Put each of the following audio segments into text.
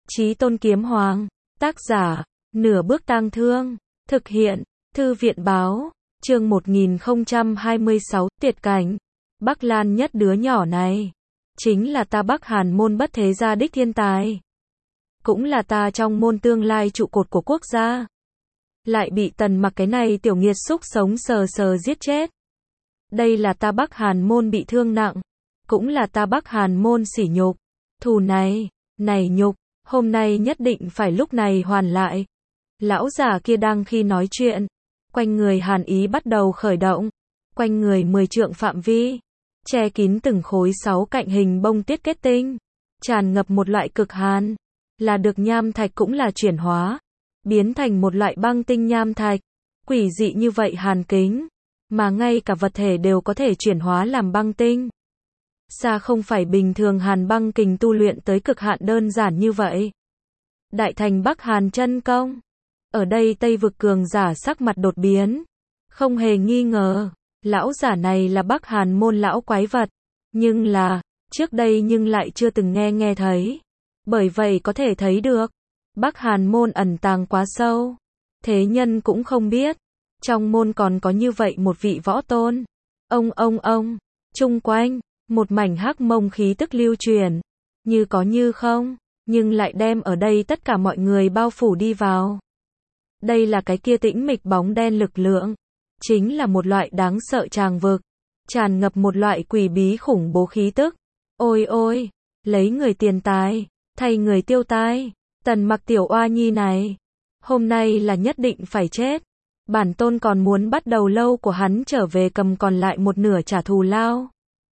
Chí Tôn Kiếm Hoàng, tác giả, Nửa Bước Tang Thương, thực hiện, Thư viện Báo, chương 1026, tuyệt cảnh. Bắc Lan nhất đứa nhỏ này, chính là ta Bắc Hàn môn bất thế gia đích thiên tài. Cũng là ta trong môn tương lai trụ cột của quốc gia. Lại bị Tần Mặc cái này tiểu nghiệt xúc sống sờ sờ giết chết. Đây là ta Bắc Hàn môn bị thương nặng. Cũng là ta Bắc Hàn môn sỉ nhục. Thù này nhục, hôm nay nhất định phải lúc này hoàn lại. Lão già kia đang khi nói chuyện, quanh người hàn ý bắt đầu khởi động, quanh người 10 trượng phạm vi, che kín từng khối 6 cạnh hình bông tiết kết tinh, tràn ngập một loại cực hàn, là được nham thạch cũng là chuyển hóa, biến thành một loại băng tinh nham thạch, quỷ dị như vậy hàn kính, mà ngay cả vật thể đều có thể chuyển hóa làm băng tinh. Xa không phải bình thường hàn băng kình tu luyện tới cực hạn đơn giản như vậy. Đại thành Bắc Hàn chân công. Ở đây Tây vực cường giả sắc mặt đột biến. Không hề nghi ngờ, lão giả này là Bắc Hàn môn lão quái vật. Nhưng là, trước đây nhưng lại chưa từng nghe thấy. Bởi vậy có thể thấy được, Bắc Hàn môn ẩn tàng quá sâu. Thế nhân cũng không biết, trong môn còn có như vậy một vị võ tôn. Ông, chung quanh, một mảnh hắc mông khí tức lưu truyền, như có như không, nhưng lại đem ở đây tất cả mọi người bao phủ đi vào. Đây là cái kia tĩnh mịch bóng đen lực lượng, chính là một loại đáng sợ tràng vực, tràn ngập một loại quỷ bí khủng bố khí tức. Ôi, lấy người tiền tài, thay người tiêu tai, Tần Mặc tiểu oa nhi này, hôm nay là nhất định phải chết. Bản tôn còn muốn bắt đầu lâu của hắn trở về cầm còn lại một nửa trả thù lao.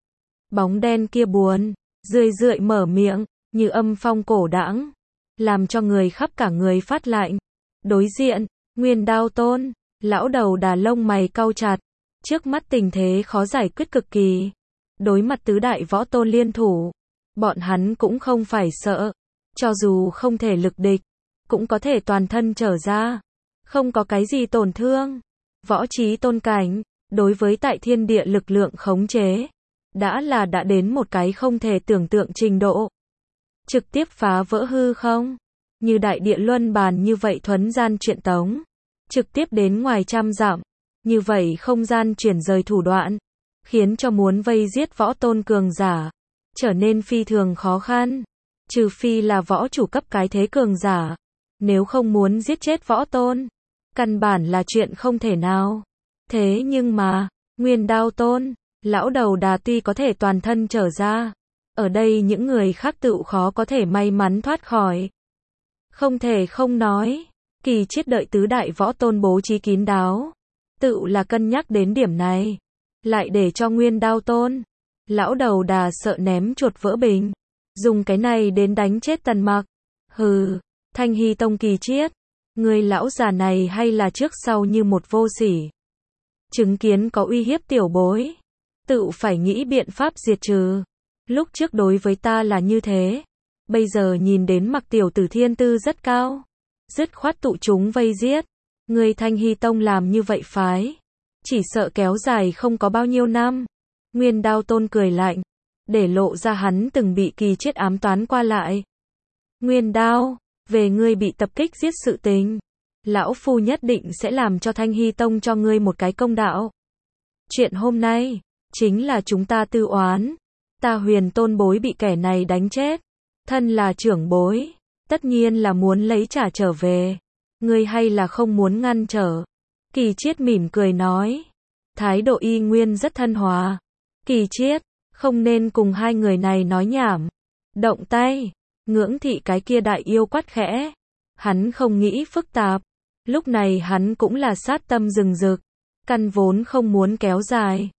Bóng đen kia buồn, rười mở miệng, như âm phong cổ đãng, làm cho người khắp cả người phát lạnh. Đối diện, Nguyên Đao Tôn, lão đầu đà lông mày cau chặt, trước mắt tình thế khó giải quyết cực kỳ. Đối mặt tứ đại võ tôn liên thủ, bọn hắn cũng không phải sợ, cho dù không thể lực địch, cũng có thể toàn thân trở ra, không có cái gì tổn thương. Võ Chí Tôn cảnh, đối với tại thiên địa lực lượng khống chế, đã đến một cái không thể tưởng tượng trình độ. Trực tiếp phá vỡ hư không, như đại địa luân bàn như vậy thuấn gian chuyện tống, trực tiếp đến ngoài trăm dặm, như vậy không gian chuyển rời thủ đoạn, khiến cho muốn vây giết võ tôn cường giả, trở nên phi thường khó khăn, trừ phi là võ chủ cấp cái thế cường giả, nếu không muốn giết chết võ tôn, căn bản là chuyện không thể nào. Thế nhưng mà, Nguyên Đao Tôn, lão đầu đà tuy có thể toàn thân trở ra, ở đây những người khác tự khó có thể may mắn thoát khỏi. Không thể không nói, Kỳ Chiết đợi tứ đại võ tôn bố trí kín đáo, tự là cân nhắc đến điểm này, lại để cho Nguyên Đao Tôn, lão đầu đà sợ ném chuột vỡ bình, dùng cái này đến đánh chết Tần Mặc. Hừ, Thanh Hy Tông Kỳ Chiết, người lão già này hay là trước sau như một vô sỉ. Chứng kiến có uy hiếp tiểu bối, tự phải nghĩ biện pháp diệt trừ. Lúc trước đối với ta là như thế, bây giờ nhìn đến Mặc tiểu tử thiên tư rất cao, dứt khoát tụ chúng vây giết. Người Thanh Hy Tông làm như vậy phái, chỉ sợ kéo dài không có bao nhiêu năm. Nguyên Đao Tôn cười lạnh, để lộ ra hắn từng bị Kỳ Chiết ám toán qua lại. Nguyên Đao, về ngươi bị tập kích giết sự tình, lão phu nhất định sẽ làm cho Thanh Hy Tông cho ngươi một cái công đạo. Chuyện hôm nay, chính là chúng ta tư oán. Ta Huyền Tôn bối bị kẻ này đánh chết, thân là trưởng bối, tất nhiên là muốn lấy trả trở về. Ngươi hay là không muốn ngăn trở? Kỳ Chiết mỉm cười nói, thái độ y nguyên rất thân hòa. Kỳ Chiết, không nên cùng hai người này nói nhảm. Động tay, Ngưỡng Thị cái kia đại yêu quát khẽ. Hắn không nghĩ phức tạp, lúc này hắn cũng là sát tâm rừng rực, căn vốn không muốn kéo dài.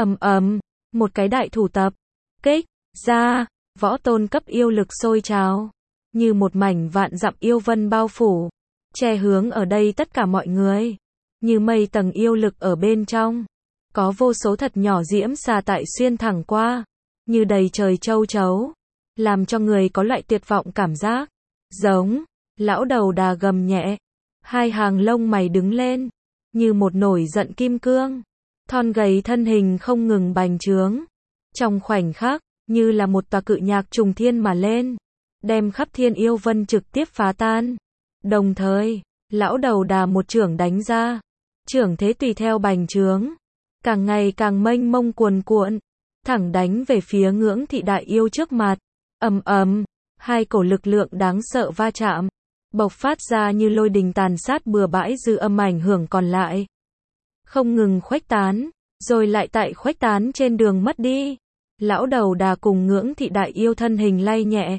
Một cái đại thủ tập kích ra, võ tôn cấp yêu lực sôi trào, như một mảnh vạn dặm yêu vân bao phủ, che hướng ở đây tất cả mọi người, như mây tầng yêu lực ở bên trong, có vô số thật nhỏ diễm xà tại xuyên thẳng qua, như đầy trời châu chấu, làm cho người có loại tuyệt vọng cảm giác. Giống, lão đầu đà gầm nhẹ, hai hàng lông mày đứng lên, như một nổi giận kim cương, thon gầy thân hình không ngừng bành trướng, trong khoảnh khắc, như là một tòa cự nhạc trùng thiên mà lên, đem khắp thiên yêu vân trực tiếp phá tan. Đồng thời, lão đầu đà một chưởng đánh ra, chưởng thế tùy theo bành trướng, càng ngày càng mênh mông cuồn cuộn, thẳng đánh về phía Ngưỡng Thị Đại Yêu trước mặt. Ầm ầm, hai cổ lực lượng đáng sợ va chạm, bộc phát ra như lôi đình tàn sát bừa bãi, dư âm ảnh hưởng còn lại không ngừng khuếch tán, rồi lại tại khuếch tán trên đường mất đi. Lão đầu đà cùng Ngưỡng Thị Đại Yêu thân hình lay nhẹ,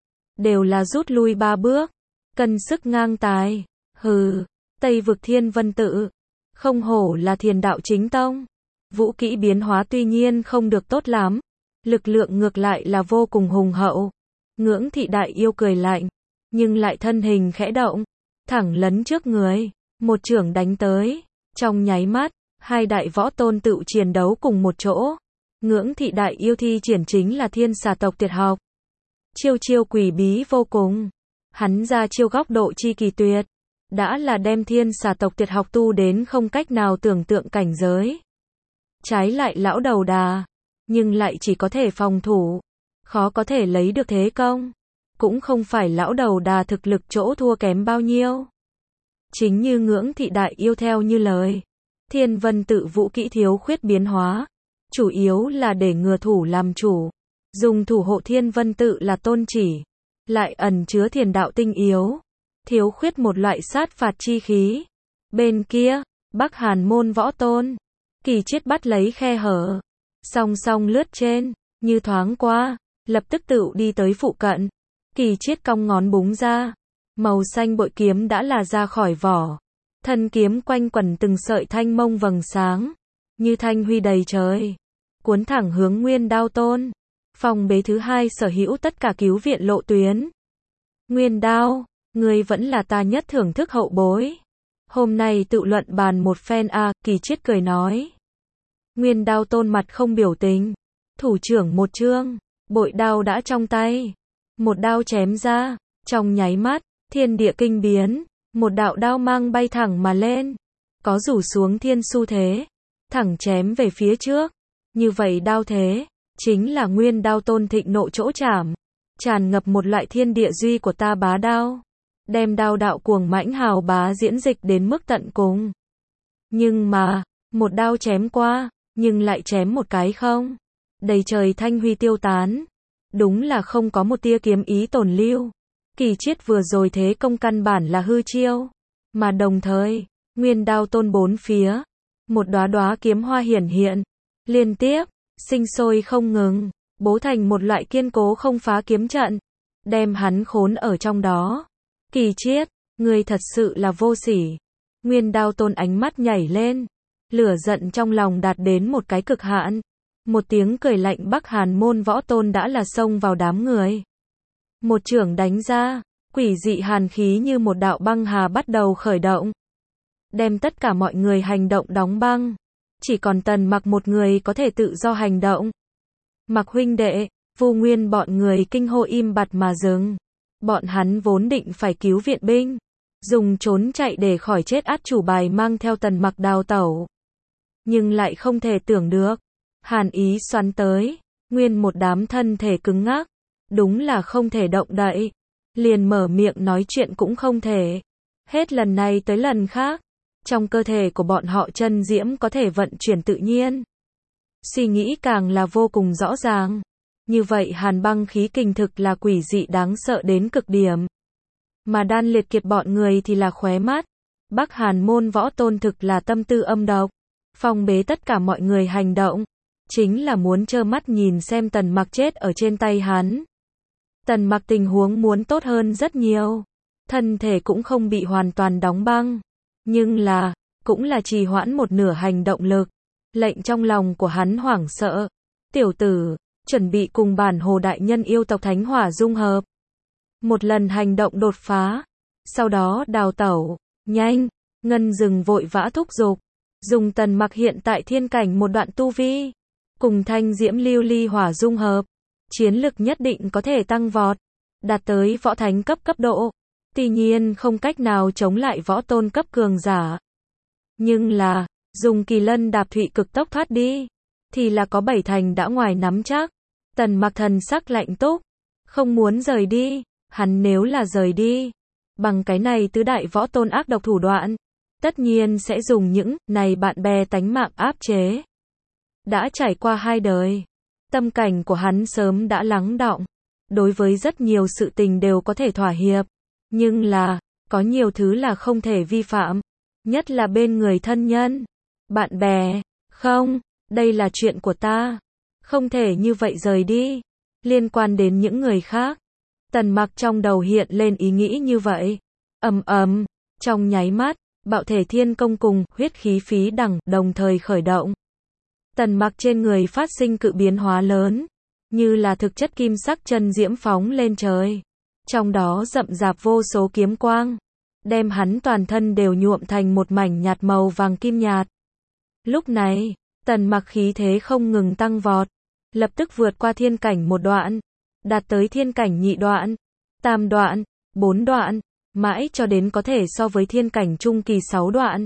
đều là rút lui 3 bước, cân sức ngang tài. Hừ, Tây vực Thiên Vân Tự, không hổ là Thiền đạo chính tông. Vũ kỹ biến hóa tuy nhiên không được tốt lắm, lực lượng ngược lại là vô cùng hùng hậu. Ngưỡng Thị Đại Yêu cười lạnh, nhưng lại thân hình khẽ động, thẳng lấn trước người, một chưởng đánh tới. Trong nháy mắt, hai đại võ tôn tự chiến đấu cùng một chỗ. Ngưỡng Thị Đại Yêu thi triển chính là Thiên Xà tộc tuyệt học. Chiêu chiêu quỷ bí vô cùng. Hắn ra chiêu góc độ chi kỳ tuyệt, đã là đem Thiên Xà tộc tuyệt học tu đến không cách nào tưởng tượng cảnh giới. Trái lại lão đầu đà, nhưng lại chỉ có thể phòng thủ, khó có thể lấy được thế công. Cũng không phải lão đầu đà thực lực chỗ thua kém bao nhiêu. Chính như Ngưỡng Thị Đại Yêu theo như lời, Thiên Vân Tự vũ kỹ thiếu khuyết biến hóa, chủ yếu là để ngừa thủ làm chủ, dùng thủ hộ Thiên Vân Tự là tôn chỉ, lại ẩn chứa thiền đạo tinh yếu, thiếu khuyết một loại sát phạt chi khí. Bên kia, Bắc Hàn môn võ tôn, Kỳ Chiết bắt lấy khe hở, song song lướt trên, như thoáng qua, lập tức tự đi tới phụ cận. Kỳ Chiết cong ngón búng ra, màu xanh bội kiếm đã là ra khỏi vỏ, thân kiếm quanh quẩn từng sợi thanh mông vầng sáng, như thanh huy đầy trời, cuốn thẳng hướng Nguyên Đao Tôn. Phong bế thứ hai sở hữu tất cả cứu viện lộ tuyến. Nguyên Đao, ngươi vẫn là ta nhất thưởng thức hậu bối. Hôm nay tự luận bàn một phen a, Kỳ Chiết cười nói. Nguyên Đao Tôn mặt không biểu tình, thủ trưởng một chương, bội đao đã trong tay, một đao chém ra, trong nháy mắt, thiên địa kinh biến, một đạo đao mang bay thẳng mà lên, có rủ xuống thiên xu thế, thẳng chém về phía trước. Như vậy đao thế, chính là Nguyên Đao Tôn thịnh nộ chỗ chảm, tràn ngập một loại thiên địa duy của ta bá đao, đem đao đạo cuồng mãnh hào bá diễn dịch đến mức tận cùng. Nhưng mà, một đao chém qua, nhưng lại chém một cái không, đầy trời thanh huy tiêu tán, đúng là không có một tia kiếm ý tồn lưu. Kỳ Chiết vừa rồi thế công căn bản là hư chiêu, mà đồng thời, Nguyên Đao Tôn bốn phía, một đóa đóa kiếm hoa hiển hiện, liên tiếp, sinh sôi không ngừng, bố thành một loại kiên cố không phá kiếm trận, đem hắn khốn ở trong đó. Kỳ Chiết, ngươi thật sự là vô sỉ. Nguyên Đao Tôn ánh mắt nhảy lên, lửa giận trong lòng đạt đến một cái cực hạn. Một tiếng cười lạnh, Bắc Hàn môn võ tôn đã là xông vào đám người. Một chưởng đánh ra, quỷ dị hàn khí như một đạo băng hà bắt đầu khởi động, đem tất cả mọi người hành động đóng băng. Chỉ còn Tần Mặc một người có thể tự do hành động. Mặc huynh đệ, Vu Nguyên bọn người kinh hô im bặt mà dừng. Bọn hắn vốn định phải cứu viện binh, dùng trốn chạy để khỏi chết át chủ bài mang theo Tần Mặc đào tẩu. Nhưng lại không thể tưởng được, hàn ý xoắn tới, nguyên một đám thân thể cứng ngắc, đúng là không thể động đậy, liền mở miệng nói chuyện cũng không thể. Hết lần này tới lần khác, trong cơ thể của bọn họ chân diễm có thể vận chuyển tự nhiên. Suy nghĩ càng là vô cùng rõ ràng. Như vậy hàn băng khí kình thực là quỷ dị đáng sợ đến cực điểm. Mà Đan Liệt Kiệt bọn người thì là khóe mắt. Bắc Hàn môn võ tôn thực là tâm tư âm độc, phong bế tất cả mọi người hành động, chính là muốn trơ mắt nhìn xem Tần Mặc chết ở trên tay hắn. Tần Mặc tình huống muốn tốt hơn rất nhiều, thân thể cũng không bị hoàn toàn đóng băng, nhưng là, cũng là trì hoãn một nửa hành động lực, lệnh trong lòng của hắn hoảng sợ. Tiểu tử, chuẩn bị cùng bản Hồ đại nhân yêu tộc Thánh Hỏa dung hợp, một lần hành động đột phá, sau đó đào tẩu. Nhanh, Ngân Dừng vội vã thúc giục, dùng Tần Mặc hiện tại thiên cảnh một đoạn tu vi, cùng thanh diễm lưu ly hỏa dung hợp, chiến lực nhất định có thể tăng vọt, đạt tới võ thánh cấp độ. Tuy nhiên không cách nào chống lại võ tôn cấp cường giả, nhưng là, dùng Kỳ Lân đạp thụy cực tốc thoát đi, thì là có 7 thành đã ngoài nắm chắc. Tần Mặc thần sắc lạnh túc, không muốn rời đi, Hắn nếu là rời đi, bằng cái này tứ đại võ tôn ác độc thủ đoạn, tất nhiên sẽ dùng những này bạn bè tánh mạng áp chế. Đã trải qua 2 đời, tâm cảnh của hắn sớm đã lắng đọng, đối với rất nhiều sự tình đều có thể thỏa hiệp, nhưng là, có nhiều thứ là không thể vi phạm, nhất là bên người thân nhân, bạn bè, không, đây là chuyện của ta, không thể như vậy rời đi, liên quan đến những người khác. Tần Mặc trong đầu hiện lên ý nghĩ như vậy, trong nháy mắt, Bạo Thể Thiên Công cùng Huyết Khí Phí Đẳng đồng thời khởi động. Tần Mặc trên người phát sinh cự biến hóa lớn, như là thực chất kim sắc chân diễm phóng lên trời, trong đó rậm rạp vô số kiếm quang, đem hắn toàn thân đều nhuộm thành một mảnh nhạt màu vàng kim nhạt. Lúc này, Tần Mặc khí thế không ngừng tăng vọt, lập tức vượt qua thiên cảnh một đoạn, đạt tới thiên cảnh nhị đoạn, tam đoạn, 4 đoạn, mãi cho đến có thể so với thiên cảnh trung kỳ 6 đoạn.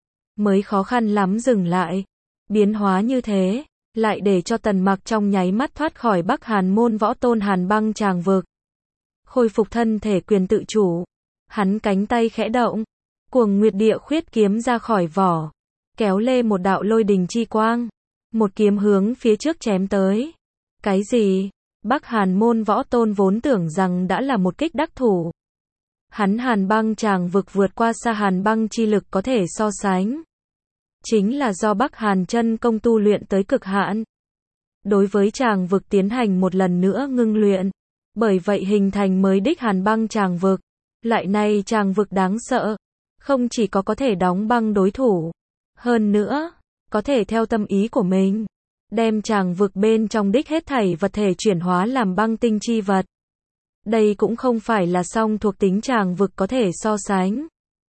Mới khó khăn lắm dừng lại. Biến hóa như thế, lại để cho Tần Mặc trong nháy mắt thoát khỏi Bắc Hàn môn võ tôn Hàn Băng Tràng vực. Khôi phục thân thể quyền tự chủ. Hắn cánh tay khẽ động, Cuồng Nguyệt Địa Khuyết kiếm ra khỏi vỏ, kéo lê một đạo lôi đình chi quang, một kiếm hướng phía trước chém tới. Cái gì? Bắc Hàn môn võ tôn vốn tưởng rằng đã là một kích đắc thủ. Hắn Hàn Băng Tràng vực vượt qua xa Hàn Băng chi lực có thể so sánh. Chính là do Bắc Hàn chân công tu luyện tới cực hạn. Đối với tràng vực tiến hành một lần nữa ngưng luyện. Bởi vậy hình thành mới đích Hàn Băng Tràng vực. Lại này tràng vực đáng sợ. Không chỉ có thể đóng băng đối thủ. Hơn nữa, có thể theo tâm ý của mình. Đem tràng vực bên trong đích hết thảy vật thể chuyển hóa làm băng tinh chi vật. Đây cũng không phải là song thuộc tính tràng vực có thể so sánh.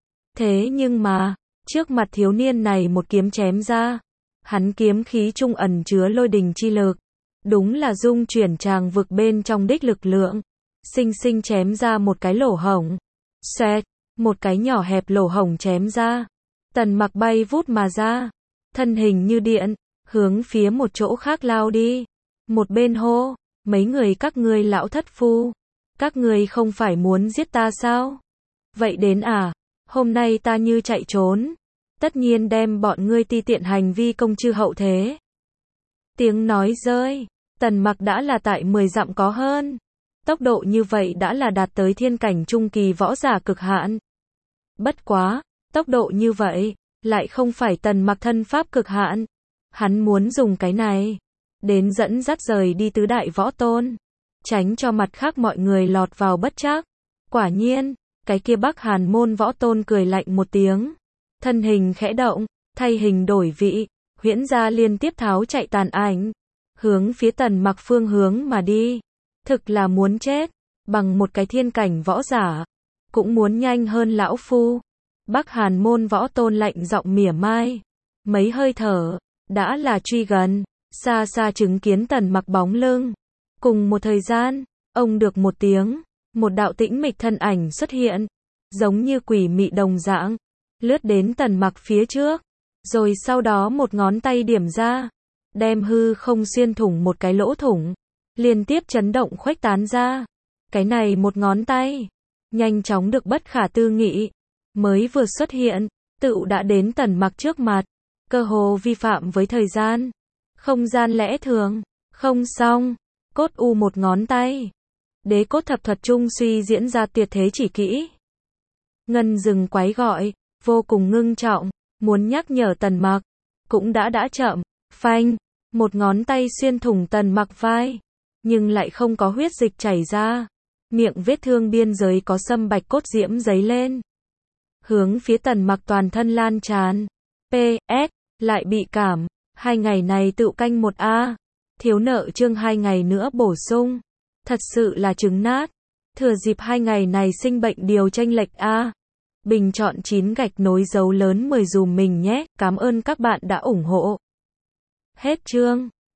Thế nhưng mà, trước mặt thiếu niên này một kiếm chém ra, hắn kiếm khí trung ẩn chứa lôi đình chi lực, đúng là dung chuyển tràng vực bên trong đích lực lượng, sinh sinh chém ra một cái lỗ hổng. Xoẹt, một cái nhỏ hẹp lỗ hổng chém ra. Tần Mặc bay vút mà ra, thân hình như điện, hướng phía một chỗ khác lao đi. Một bên hô, mấy người các ngươi lão thất phu, các ngươi không phải muốn giết ta sao? Vậy đến à, hôm nay ta như chạy trốn, tất nhiên đem bọn ngươi ti tiện hành vi công chư hậu thế. Tiếng nói rơi, Tần Mặc đã là tại 10 dặm có hơn. Tốc độ như vậy đã là đạt tới thiên cảnh trung kỳ võ giả cực hạn. Bất quá, tốc độ như vậy, lại không phải Tần Mặc thân pháp cực hạn. Hắn muốn dùng cái này, đến dẫn dắt rời đi tứ đại võ tôn, tránh cho mặt khác mọi người lọt vào bất trắc. Quả nhiên, cái kia Bắc Hàn môn võ tôn cười lạnh một tiếng. Thân hình khẽ động, thay hình đổi vị, huyễn ra liên tiếp tháo chạy tàn ảnh, hướng phía Tần Mặc phương hướng mà đi. Thực là muốn chết, bằng một cái thiên cảnh võ giả, cũng muốn nhanh hơn lão phu. Bắc Hàn môn võ tôn lạnh giọng mỉa mai, mấy hơi thở, đã là truy gần, xa xa chứng kiến Tần Mặc bóng lưng. Cùng một thời gian, ông được một tiếng, một đạo tĩnh mịch thân ảnh xuất hiện, giống như quỷ mị đồng dạng, lướt đến Tần Mặc phía trước, rồi sau đó một ngón tay điểm ra, đem hư không xuyên thủng một cái lỗ thủng, liên tiếp chấn động khuếch tán ra. Cái này một ngón tay, nhanh chóng được bất khả tư nghị, mới vừa xuất hiện, tựu đã đến Tần Mặc trước mặt, cơ hồ vi phạm với thời gian, không gian lẽ thường. Không xong, cốt u một ngón tay, Đế cốt thập thuật trung suy diễn ra tuyệt thế chỉ kỹ. Ngân rừng quái gọi, vô cùng ngưng trọng, muốn nhắc nhở Tần Mặc, cũng đã chậm. Phanh, một ngón tay xuyên thủng Tần Mặc vai, nhưng lại không có huyết dịch chảy ra. Miệng vết thương biên giới có sâm bạch cốt diễm dấy lên, hướng phía Tần Mặc toàn thân lan tràn. PS, lại bị cảm, 2 ngày này tựu canh 1A, thiếu nợ chương 2 ngày nữa bổ sung. Thật sự là trứng nát. Thừa dịp 2 ngày này sinh bệnh điều chênh lệch A. Bình chọn 9 gạch nối dấu lớn 10 dùm mình nhé. Cảm ơn các bạn đã ủng hộ. Hết chương.